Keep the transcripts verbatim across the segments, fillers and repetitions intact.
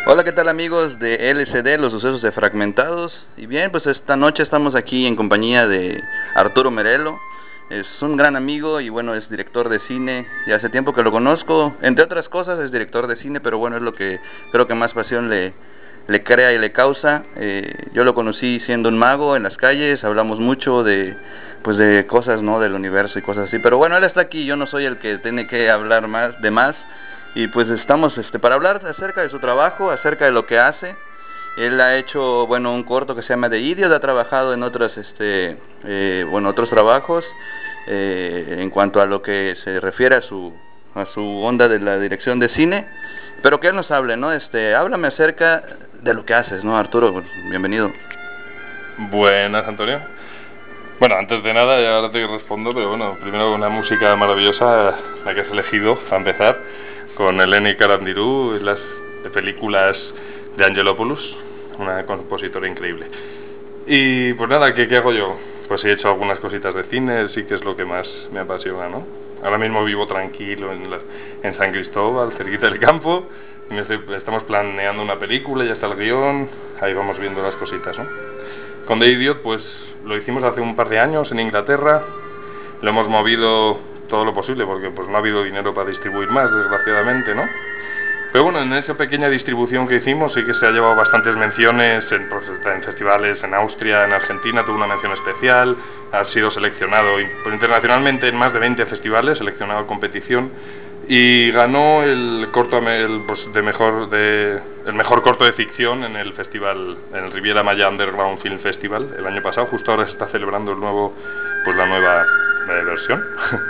Hola, ¿qué tal amigos de L C D, los sucesos de Fragmentados? Y bien, pues esta noche estamos aquí en compañía de Arturo Merelo. Es un gran amigo y bueno, es director de cine. Ya hace tiempo que lo conozco, entre otras cosas es director de cine, pero bueno, es lo que creo que más pasión le, le crea y le causa. Eh, yo lo conocí siendo un mago en las calles, hablamos mucho de, pues de cosas, ¿no? Del universo y cosas así. Pero bueno, él está aquí, yo no soy el que tiene que hablar más de más. Y pues estamos este, para hablar acerca de su trabajo, acerca de lo que hace. Él ha hecho, bueno, un corto que se llama The Idiot, ha trabajado en otros, este, eh, bueno, otros trabajos eh, en cuanto a lo que se refiere a su, a su onda de la dirección de cine. Pero que él nos hable, ¿no? Este, háblame acerca de lo que haces, ¿no, Arturo? Bienvenido. Buenas, Antonio. Bueno, antes de nada, ya ahora te respondo, pero bueno, primero una música maravillosa, la que has elegido, para empezar, con Eleni Carandirú, las de películas de Angelopoulos, una compositora increíble. Y pues nada, ¿qué, qué hago yo? Pues he hecho algunas cositas de cine, sí que es lo que más me apasiona, ¿no? Ahora mismo vivo tranquilo en, las, en San Cristóbal, cerquita del campo, y me estoy, estamos planeando una película, ya está el guión, ahí vamos viendo las cositas, ¿no? Con The Idiot, pues lo hicimos hace un par de años en Inglaterra, lo hemos movido todo lo posible porque pues no ha habido dinero para distribuir más, desgraciadamente, ¿no? Pero bueno, en esa pequeña distribución que hicimos sí que se ha llevado bastantes menciones en, pues, en festivales en Austria, en Argentina, tuvo una mención especial, ha sido seleccionado internacionalmente en más de veinte festivales, seleccionado en competición, y ganó el corto el, pues, de mejor de el mejor corto de ficción en el festival, en el Riviera Maya Underground Film Festival el año pasado. Justo ahora se está celebrando el nuevo, pues la nueva eh, versión.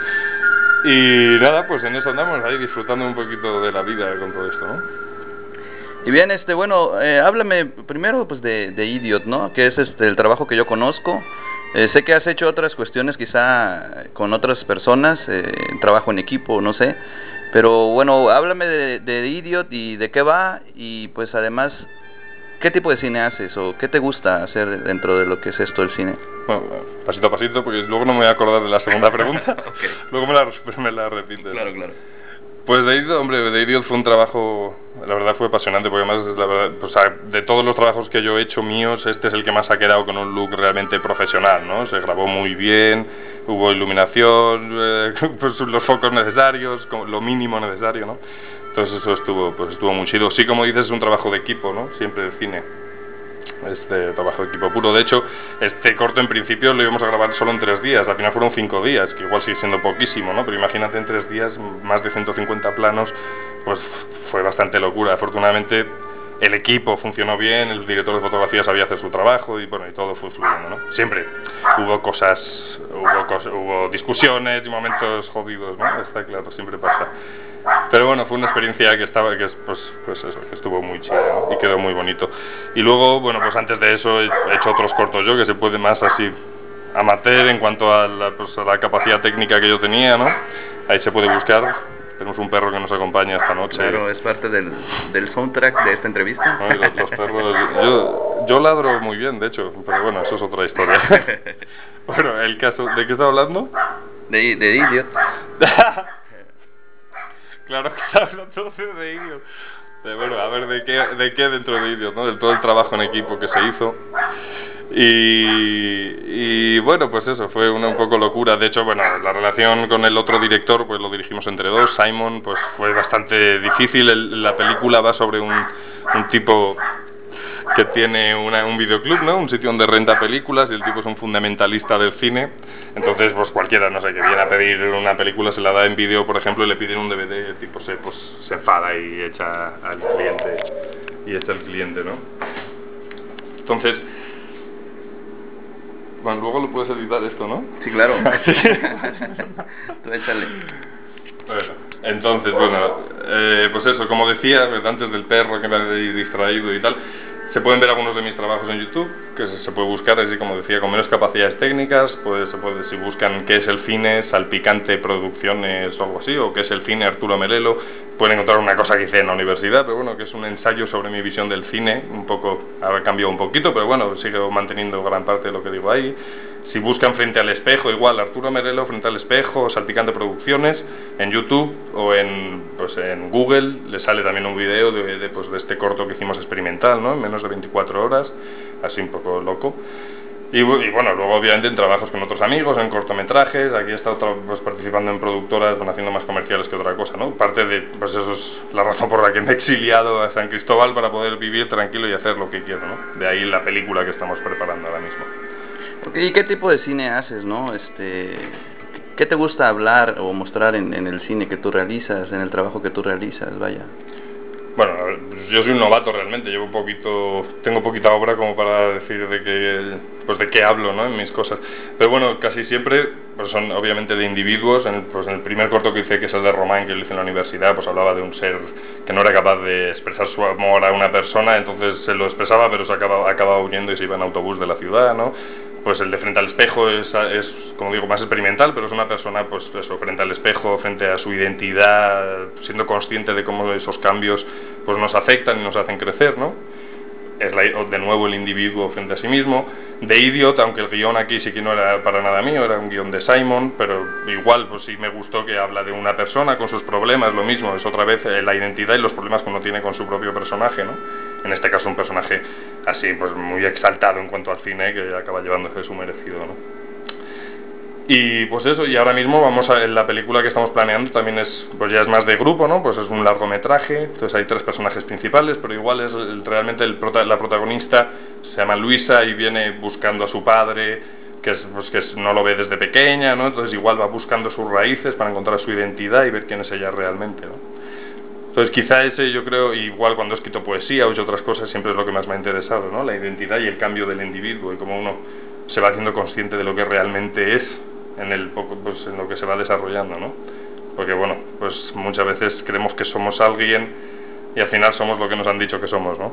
Y nada, pues en eso andamos ahí disfrutando un poquito de la vida con todo esto, ¿no? Y bien, este, bueno, eh, háblame primero pues de, de Idiot, ¿no? Que es este el trabajo que yo conozco. Eh, sé que has hecho otras cuestiones quizá con otras personas, eh, trabajo en equipo, no sé. Pero bueno, háblame de, de Idiot y de qué va y pues además, ¿qué tipo de cine haces o qué te gusta hacer dentro de lo que es esto del cine? Bueno, pasito a pasito, porque luego no me voy a acordar de la segunda pregunta. Okay. Luego me la, me la repites. Claro, claro. Pues The Idiot, hombre, The Idiot fue un trabajo, la verdad fue apasionante, porque además, la verdad, pues, de todos los trabajos que yo he hecho míos, este es el que más ha quedado con un look realmente profesional, ¿no? Se grabó muy bien, hubo iluminación, eh, pues, los focos necesarios, lo mínimo necesario, ¿no? Entonces eso estuvo, pues, estuvo muy chido. Sí, como dices, es un trabajo de equipo, ¿no? Siempre el cine. Este trabajo de equipo puro. De hecho, este corto en principio lo íbamos a grabar solo en tres días. Al final fueron cinco días, que igual sigue siendo poquísimo, ¿no? Pero imagínate en tres días, más de ciento cincuenta planos, pues fue bastante locura. Afortunadamente, el equipo funcionó bien, el director de fotografía sabía hacer su trabajo y bueno, y todo fue fluyendo, ¿no? Siempre hubo cosas, hubo, cos, hubo discusiones y momentos jodidos, ¿no? Está claro, siempre pasa. Pero bueno, fue una experiencia que estaba, que pues, pues eso, que estuvo muy chida, ¿no? Y quedó muy bonito. Y luego, bueno, pues antes de eso he hecho otros cortos yo, que se puede más así amateur en cuanto a la, pues, a la capacidad técnica que yo tenía, ¿no? Ahí se puede buscar. Tenemos un perro que nos acompaña esta noche. Claro, es parte del, del soundtrack de esta entrevista. ¿No? Los, los perros, yo, yo ladro muy bien, de hecho, pero bueno, eso es otra historia. Bueno, el caso, ¿de qué está hablando? De, de Idiot. Claro que está hablando de Idiot. Pero bueno, a ver, ¿de qué, de qué dentro de Idiot, ¿no? De todo el trabajo en equipo que se hizo. Y, y bueno, pues eso, fue una un poco locura. De hecho, bueno, la relación con el otro director, pues lo dirigimos entre dos, Simon, pues fue bastante difícil. El, la película va sobre un, un tipo que tiene una, un videoclub, ¿no? Un sitio donde renta películas y el tipo es un fundamentalista del cine. Entonces, pues cualquiera, no sé, que viene a pedir una película, se la da en vídeo, por ejemplo, y le piden un D V D, el tipo se, pues, se enfada y echa al cliente, y echa al cliente, ¿no? Entonces, bueno, luego lo puedes editar esto, ¿no? Sí, claro. Sí. Tú échale. Bueno, entonces, bueno, eh, pues eso, como decía, antes del perro que me ha distraído y tal, se pueden ver algunos de mis trabajos en YouTube, que se, se puede buscar, así como decía, con menos capacidades técnicas, pues se puede, si buscan qué es el cine, Salpicante Producciones o algo así, o qué es el cine, Arturo Merelo, pueden encontrar una cosa que hice en la universidad, pero bueno, que es un ensayo sobre mi visión del cine, un poco, ha cambiado un poquito, pero bueno, sigo manteniendo gran parte de lo que digo ahí. Si buscan Frente al Espejo, igual, Arturo Merelo, Frente al Espejo, Salpicante Producciones, en YouTube o en, pues, en Google, le sale también un video de, de, pues, de este corto que hicimos experimental, ¿no? En menos de veinticuatro horas, así un poco loco. Y, y bueno, luego obviamente en trabajos con otros amigos, en cortometrajes, aquí he estado pues, participando en productoras, bueno, haciendo más comerciales que otra cosa, ¿no? Parte de, pues eso es la razón por la que me he exiliado a San Cristóbal, para poder vivir tranquilo y hacer lo que quiero, ¿no? De ahí la película que estamos preparando ahora mismo. Okay, ¿y qué tipo de cine haces, no? Este, ¿qué te gusta hablar o mostrar en, en el cine que tú realizas, en el trabajo que tú realizas, vaya? Bueno, yo soy un novato realmente, llevo un poquito, tengo poquita obra como para decir de qué, pues de qué hablo, ¿no? En mis cosas. Pero bueno, casi siempre pues son obviamente de individuos. En el, pues en el primer corto que hice, que es el de Román, que lo hice en la universidad, pues hablaba de un ser que no era capaz de expresar su amor a una persona, entonces se lo expresaba, pero se acababa, acababa huyendo y se iba en autobús de la ciudad, ¿no? Pues el de Frente al Espejo es, es, como digo, más experimental, pero es una persona, pues eso, frente al espejo, frente a su identidad, siendo consciente de cómo esos cambios pues nos afectan y nos hacen crecer, ¿no? Es la, de nuevo el individuo frente a sí mismo. De Idiot, aunque el guión aquí sí que no era para nada mío, era un guión de Simon, pero igual pues sí me gustó que habla de una persona con sus problemas, lo mismo, es otra vez la identidad y los problemas que uno tiene con su propio personaje, ¿no? En este caso un personaje así pues muy exaltado en cuanto al cine, que acaba llevándose su merecido, ¿no? Y pues eso, y ahora mismo vamos a, en la película que estamos planeando también es, pues ya es más de grupo, ¿no? Pues es un largometraje, entonces hay tres personajes principales, pero igual es el, realmente el prota, la protagonista se llama Luisa y viene buscando a su padre, que, es, pues que es, no lo ve desde pequeña, ¿no? Entonces igual va buscando sus raíces para encontrar su identidad y ver quién es ella realmente, ¿no? Entonces quizá ese, yo creo, igual cuando he escrito poesía o hecho otras cosas, siempre es lo que más me ha interesado, ¿no? La identidad y el cambio del individuo y cómo uno se va haciendo consciente de lo que realmente es en el poco, pues en lo que se va desarrollando, ¿no? Porque bueno, pues muchas veces creemos que somos alguien y al final somos lo que nos han dicho que somos, ¿no?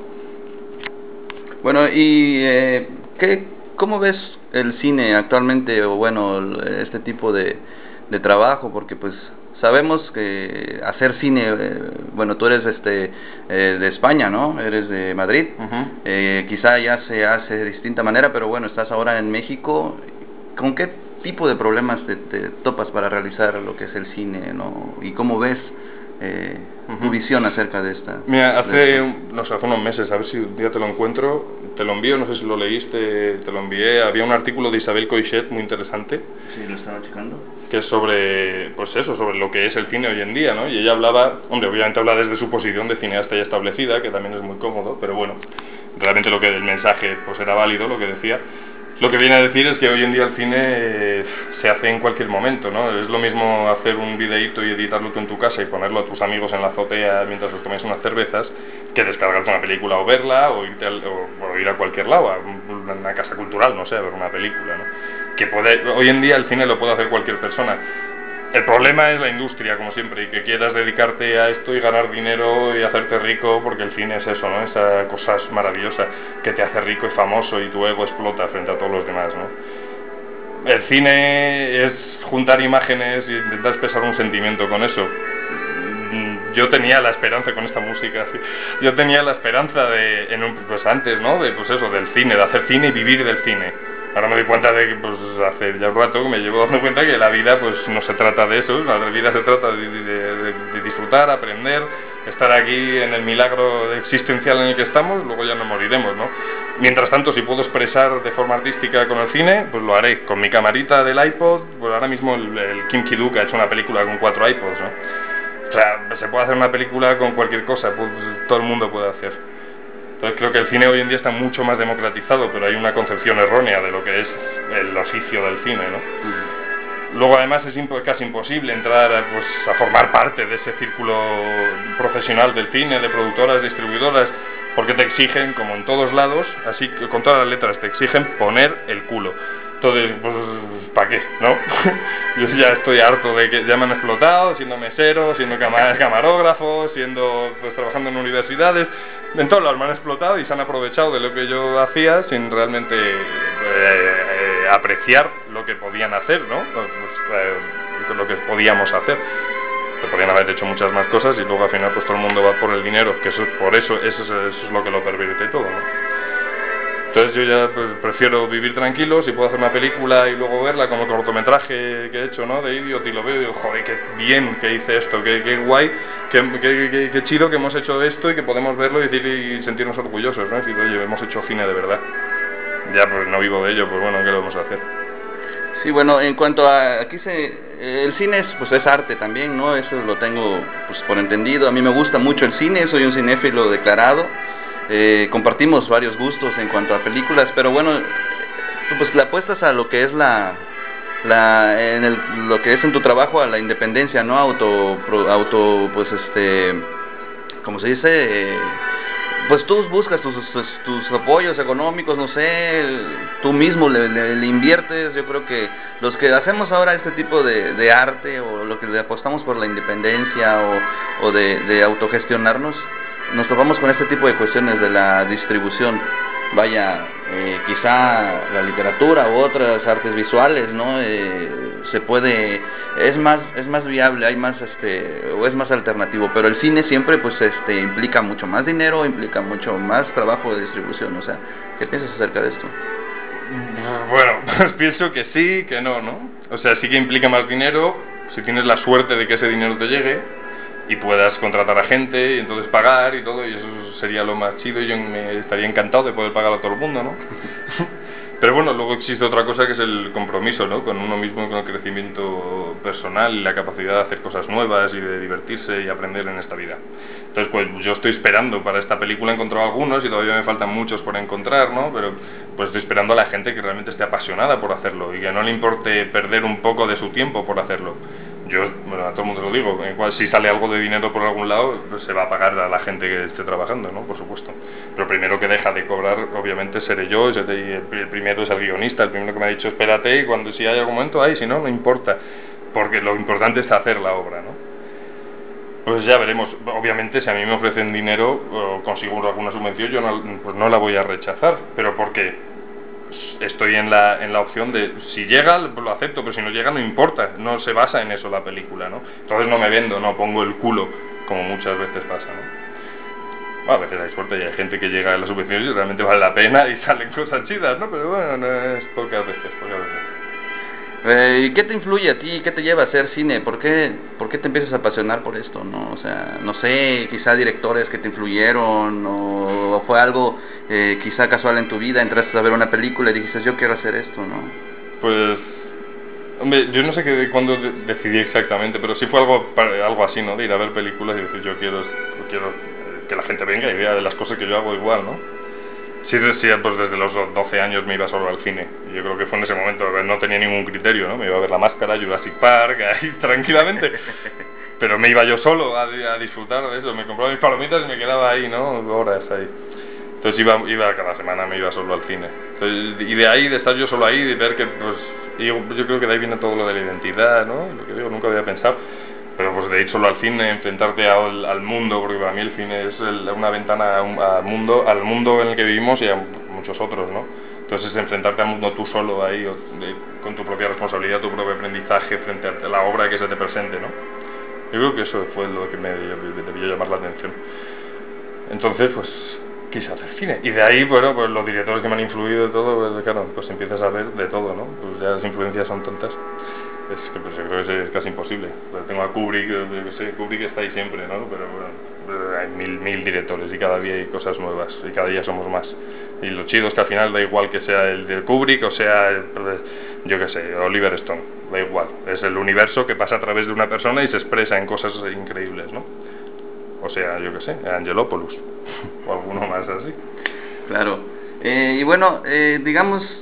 Bueno, y eh, ¿qué, ¿cómo ves el cine actualmente, o bueno, este tipo de, de trabajo? Porque pues sabemos que hacer cine, eh, bueno, tú eres este eh, de España, ¿no? Eres de Madrid. Uh-huh. eh, quizá ya se hace de distinta manera, pero bueno, estás ahora en México. ¿Con qué tipo de problemas te, te topas para realizar lo que es el cine, ¿no? ¿Y cómo ves eh, uh-huh. tu visión acerca de esta? Mira, hace, no sé, hace unos meses, a ver si un día te lo encuentro, te lo envío, no sé si lo leíste, te lo envié. Había un artículo de Isabel Coixet muy interesante. Sí, lo estaba checando. Que es sobre, pues eso, sobre lo que es el cine hoy en día, ¿no? Y ella hablaba, hombre, obviamente habla desde su posición de cineasta ya establecida, que también es muy cómodo, pero bueno, realmente lo que el mensaje pues era válido, lo que decía. Lo que viene a decir es que hoy en día el cine se hace en cualquier momento, ¿no? Es lo mismo hacer un videíto y editarlo tú en tu casa y ponerlo a tus amigos en la azotea mientras os tomáis unas cervezas, que descargarte una película o verla, o, irte al, o, o ir a cualquier lado, a una casa cultural, no sé, a ver una película, ¿no? Que puede, hoy en día el cine lo puede hacer cualquier persona. El problema es la industria, como siempre, y que quieras dedicarte a esto y ganar dinero y hacerte rico, porque el cine es eso, ¿no? Esa cosa maravillosa que te hace rico y famoso y tu ego explota frente a todos los demás, ¿no? El cine es juntar imágenes y intentar expresar un sentimiento con eso. Yo tenía la esperanza con esta música, ¿sí? Yo tenía la esperanza de, en un, pues antes, ¿no? De, pues eso, del cine, de hacer cine y vivir del cine. Ahora me doy cuenta de que pues hace ya un rato que me llevo dando cuenta que la vida pues no se trata de eso, la vida se trata de, de, de, de disfrutar, aprender, estar aquí en el milagro existencial en el que estamos, luego ya no moriremos, ¿no? Mientras tanto, si puedo expresar de forma artística con el cine, pues lo haré. Con mi camarita del iPod, pues ahora mismo el, el Kim Ki-duk ha hecho una película con cuatro iPods, ¿no? O sea, se puede hacer una película con cualquier cosa, pues todo el mundo puede hacer. Entonces creo que el cine hoy en día está mucho más democratizado, pero hay una concepción errónea de lo que es el oficio del cine, ¿no? Uh-huh. Luego además es imp- casi imposible entrar a, pues, a formar parte de ese círculo profesional del cine, de productoras, distribuidoras, porque te exigen, como en todos lados, así que con todas las letras, te exigen poner el culo. Entonces, pues, ¿para qué? ¿No? Yo ya estoy harto de que ya me han explotado, siendo mesero, siendo cam- camarógrafo, siendo, pues, trabajando en universidades. En todos lados me han explotado y se han aprovechado de lo que yo hacía sin realmente eh, eh, apreciar lo que podían hacer, ¿no? Pues, eh, lo que podíamos hacer. Se podían haber hecho muchas más cosas y luego al final pues todo el mundo va por el dinero, que eso, por eso, eso, es, eso es lo que lo pervierte todo, ¿no? Entonces yo ya pues, prefiero vivir tranquilo, si puedo hacer una película y luego verla como cortometraje que he hecho, ¿no? De Idiot, y lo veo y digo, joder, qué bien que hice esto, qué, qué guay, qué, qué, qué, qué chido que hemos hecho esto y que podemos verlo y, decir, y sentirnos orgullosos, ¿no? Es decir, oye, hemos hecho cine de verdad. Ya pues no vivo de ello, pues bueno, ¿qué lo vamos a hacer? Sí, bueno, en cuanto a aquí se el cine es pues es arte también, ¿no? Eso lo tengo pues por entendido. A mí me gusta mucho el cine, soy un cinéfilo declarado. Eh, compartimos varios gustos en cuanto a películas, pero bueno, tú pues le apuestas a lo que es la la en el, lo que es en tu trabajo a la independencia, ¿no? Auto pro, auto pues este ¿cómo se dice? Eh, pues tú buscas tus, tus, tus apoyos económicos, no sé, tú mismo le, le, le inviertes. Yo creo que los que hacemos ahora este tipo de, de arte, o lo que le apostamos por la independencia o, o de, de autogestionarnos, nos topamos con este tipo de cuestiones de la distribución. Vaya, eh, quizá la literatura u otras artes visuales, ¿no? Eh, se puede, es más, es más viable, hay más, este, o es más alternativo, pero el cine siempre, pues, este, implica mucho más dinero, implica mucho más trabajo de distribución. O sea, ¿qué piensas acerca de esto? Bueno, pues pienso que sí, que no, ¿no? O sea, sí que implica más dinero, si tienes la suerte de que ese dinero te llegue y puedas contratar a gente y entonces pagar y todo, y eso sería lo más chido, y yo me estaría encantado de poder pagar a todo el mundo, ¿no? Pero bueno, luego existe otra cosa que es el compromiso, ¿no? Con uno mismo, con el crecimiento personal y la capacidad de hacer cosas nuevas y de divertirse y aprender en esta vida. Entonces, pues yo estoy esperando para esta película, he encontrado algunos y todavía me faltan muchos por encontrar, ¿no? Pero pues estoy esperando a la gente que realmente esté apasionada por hacerlo y que no le importe perder un poco de su tiempo por hacerlo. Yo, bueno, a todo el mundo lo digo, si sale algo de dinero por algún lado, pues se va a pagar a la gente que esté trabajando, ¿no? Por supuesto. Pero el primero que deja de cobrar, obviamente, seré yo, y el primero es el guionista, el primero que me ha dicho, espérate, y cuando si hay algún momento, ay, si no, no importa, porque lo importante es hacer la obra, ¿no? Pues ya veremos. Obviamente, si a mí me ofrecen dinero o consigo alguna subvención, yo no, pues no la voy a rechazar, pero ¿por qué? Estoy en la, en la opción de si llega lo acepto, pero si no llega no importa, no se basa en eso la película, ¿no? Entonces no me vendo, no pongo el culo como muchas veces pasa, ¿no? Bueno, a veces hay suerte y hay gente que llega a las subvenciones y realmente vale la pena y salen cosas chidas, ¿no? Pero bueno, no es pocas veces, pocas veces. Eh, ¿Y qué te influye a ti? ¿Qué te lleva a hacer cine? ¿Por qué, ¿Por qué te empiezas a apasionar por esto? ¿No? O sea, no sé, quizá directores que te influyeron, o fue algo eh, quizá casual en tu vida, entraste a ver una película y dijiste, yo quiero hacer esto, ¿no? Pues, hombre, yo no sé qué, cuándo decidí exactamente, pero sí fue algo, algo así, ¿no? De ir a ver películas y decir, yo quiero, quiero que la gente venga y vea de las cosas que yo hago igual, ¿no? Sí, sí, pues desde los doce años me iba solo al cine. Yo creo que fue en ese momento, no tenía ningún criterio, ¿no? Me iba a ver La Máscara, Jurassic Park, ahí tranquilamente. Pero me iba yo solo a, a disfrutar de eso. Me compraba mis palomitas y me quedaba ahí, ¿no? Horas ahí. Entonces iba, iba cada semana, me iba solo al cine. Entonces, y de ahí, de estar yo solo ahí, de ver que, pues, yo, yo creo que de ahí viene todo lo de la identidad, ¿no? Lo que digo, nunca había pensado. Pero pues de ir solo al cine, enfrentarte al, al mundo, porque para mí el cine es el, una ventana al mundo, al mundo en el que vivimos y a muchos otros, ¿no? Entonces es enfrentarte al mundo tú solo ahí, de, con tu propia responsabilidad, tu propio aprendizaje frente a la obra que se te presente, ¿no? Yo creo que eso fue lo que me debió llamar la atención. Entonces, pues quise hacer cine. Y de ahí, bueno, pues los directores que me han influido y todo, pues claro, pues empiezas a ver de todo, ¿no? Pues ya las influencias son tantas. Es que pues yo creo que es casi imposible. Pues tengo a Kubrick, yo que sé, Kubrick está ahí siempre, ¿no? Pero bueno, hay mil, mil directores y cada día hay cosas nuevas y cada día somos más. Y lo chido es que al final da igual que sea el de Kubrick o sea, el, yo que sé, Oliver Stone, da igual. Es el universo que pasa a través de una persona y se expresa en cosas increíbles, ¿no? O sea, yo que sé, Angelopoulos o alguno más así. Claro. Eh, y bueno, eh, digamos,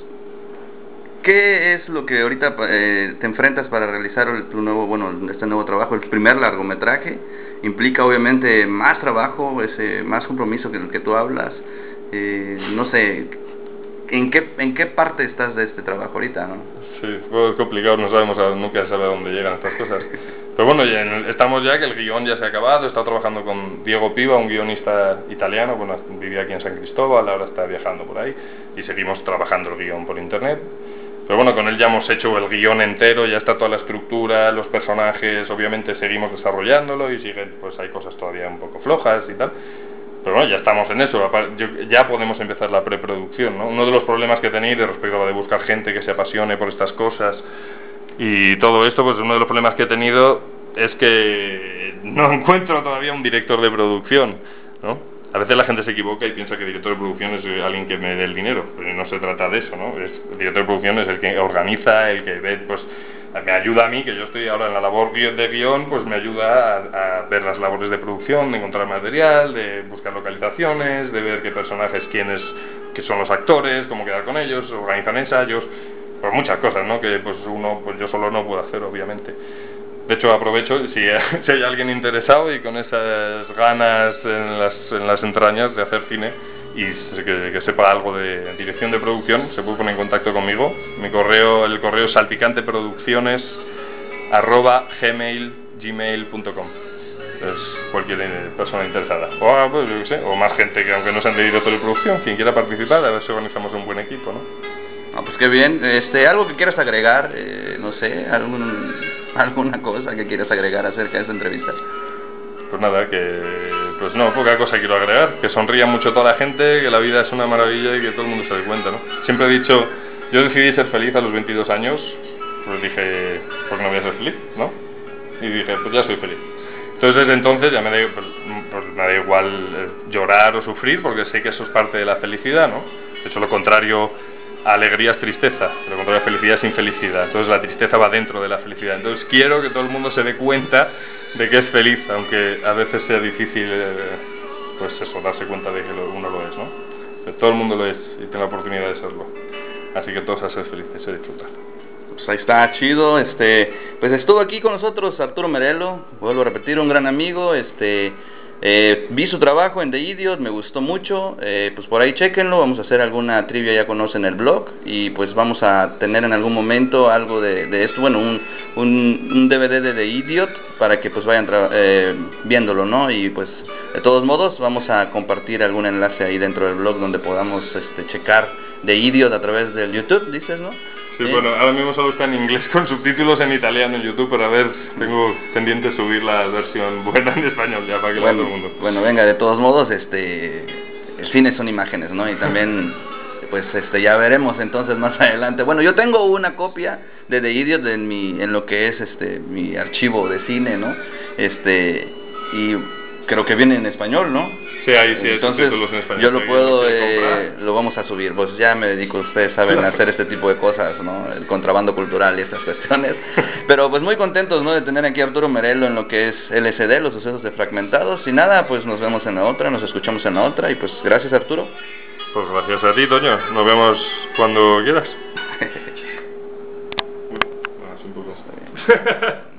¿qué es lo que ahorita eh, te enfrentas para realizar el, tu nuevo, bueno, este nuevo trabajo, el primer largometraje? Implica obviamente más trabajo, ese, más compromiso que el que tú hablas. Eh, no sé, ¿en qué, ¿en qué parte estás de este trabajo ahorita, no? Sí, pues es complicado, no sabemos, nunca se sabe a dónde llegan estas cosas. Pero bueno, ya en, estamos ya, que el guión ya se ha acabado, he estado trabajando con Diego Piva, un guionista italiano, bueno, vivía aquí en San Cristóbal, ahora está viajando por ahí, y seguimos trabajando el guión por internet. Pero bueno, con él ya hemos hecho el guión entero, ya está toda la estructura, los personajes, obviamente seguimos desarrollándolo y siguen, pues hay cosas todavía un poco flojas y tal. Pero bueno, ya estamos en eso, ya podemos empezar la preproducción, ¿no? Uno de los problemas que he tenido respecto a de buscar gente que se apasione por estas cosas y todo esto, pues uno de los problemas que he tenido es que no encuentro todavía un director de producción, ¿no? A veces la gente se equivoca y piensa que director de producción es alguien que me dé el dinero, pero no se trata de eso, ¿no? Es, el director de producción es el que organiza, el que ve, pues me ayuda a mí, que yo estoy ahora en la labor de guión, pues me ayuda a, a ver las labores de producción, de encontrar material, de buscar localizaciones, de ver qué personajes, quiénes, qué son los actores, cómo quedar con ellos, organizan ensayos, pues muchas cosas, ¿no? Que pues uno, pues yo solo no puedo hacer, obviamente. De hecho, aprovecho, si, si hay alguien interesado y con esas ganas en las, en las entrañas de hacer cine y que, que sepa algo de dirección de producción, se puede poner en contacto conmigo. Mi correo, el correo es salpicanteproducciones arroba gmail punto com. Es cualquier persona interesada. O, pues, yo qué sé, o más gente que aunque no sean de director de producción, quien quiera participar, a ver si organizamos un buen equipo, ¿no? Ah, pues qué bien. Este, algo que quieras agregar, eh, no sé, algún, alguna cosa que quieras agregar acerca de esta entrevista. Pues nada, que pues no, poca cosa quiero agregar, que sonría mucho toda la gente, que la vida es una maravilla y que todo el mundo se dé cuenta, ¿no? Siempre he dicho, yo decidí ser feliz a los veintidós años, pues dije, ¿por qué no voy a ser feliz, no? Y dije, pues ya soy feliz. Entonces desde entonces ya me da, pues, pues me da igual llorar o sufrir, porque sé que eso es parte de la felicidad, ¿no? De hecho, lo contrario a alegría es tristeza, lo contrario a felicidad es infelicidad. Entonces la tristeza va dentro de la felicidad. Entonces quiero que todo el mundo se dé cuenta de que es feliz, aunque a veces sea difícil, eh, pues eso, darse cuenta de que uno lo es, ¿no? Pero todo el mundo lo es y tiene la oportunidad de serlo. Así que todos a ser felices y a disfrutar. Pues ahí está, chido. Este, pues estuvo aquí con nosotros Arturo Merelo, vuelvo a repetir, un gran amigo. Este, eh, vi su trabajo en The Idiot, me gustó mucho. Eh, pues por ahí chequenlo, vamos a hacer alguna trivia, ya conocen el blog. Y pues vamos a tener en algún momento algo de, de esto, bueno, un, un, un D V D de The Idiot para que pues vayan eh, viéndolo, ¿no? Y pues de todos modos vamos a compartir algún enlace ahí dentro del blog donde podamos este, checar The Idiot a través del YouTube, dices, ¿no? Sí, ¿Eh? Bueno, ahora mismo solo está en inglés con subtítulos en italiano en YouTube, pero a ver, tengo pendiente subir la versión buena en español ya para que bueno, lo vea todo el mundo. Bueno, venga, de todos modos, este, el cine son imágenes, ¿no? Y también, pues, este, ya veremos entonces más adelante. Bueno, yo tengo una copia de The Idiot en mi, en lo que es, este, mi archivo de cine, ¿no? Este, y creo que viene en español, ¿no? Sí, ahí sí, entonces subtítulos en español. yo lo puedo, eh, lo vamos a subir. Pues ya me dedico, ustedes saben, a hacer este tipo de cosas, ¿no? El contrabando cultural y estas cuestiones. Pero pues muy contentos, ¿no? De tener aquí a Arturo Merelo en lo que es L S D, los sucesos de Fragmentados. Y nada, pues nos vemos en la otra, nos escuchamos en la otra. Y pues gracias, Arturo. Pues gracias a ti, Toño. Nos vemos cuando quieras. Bueno, es un poco...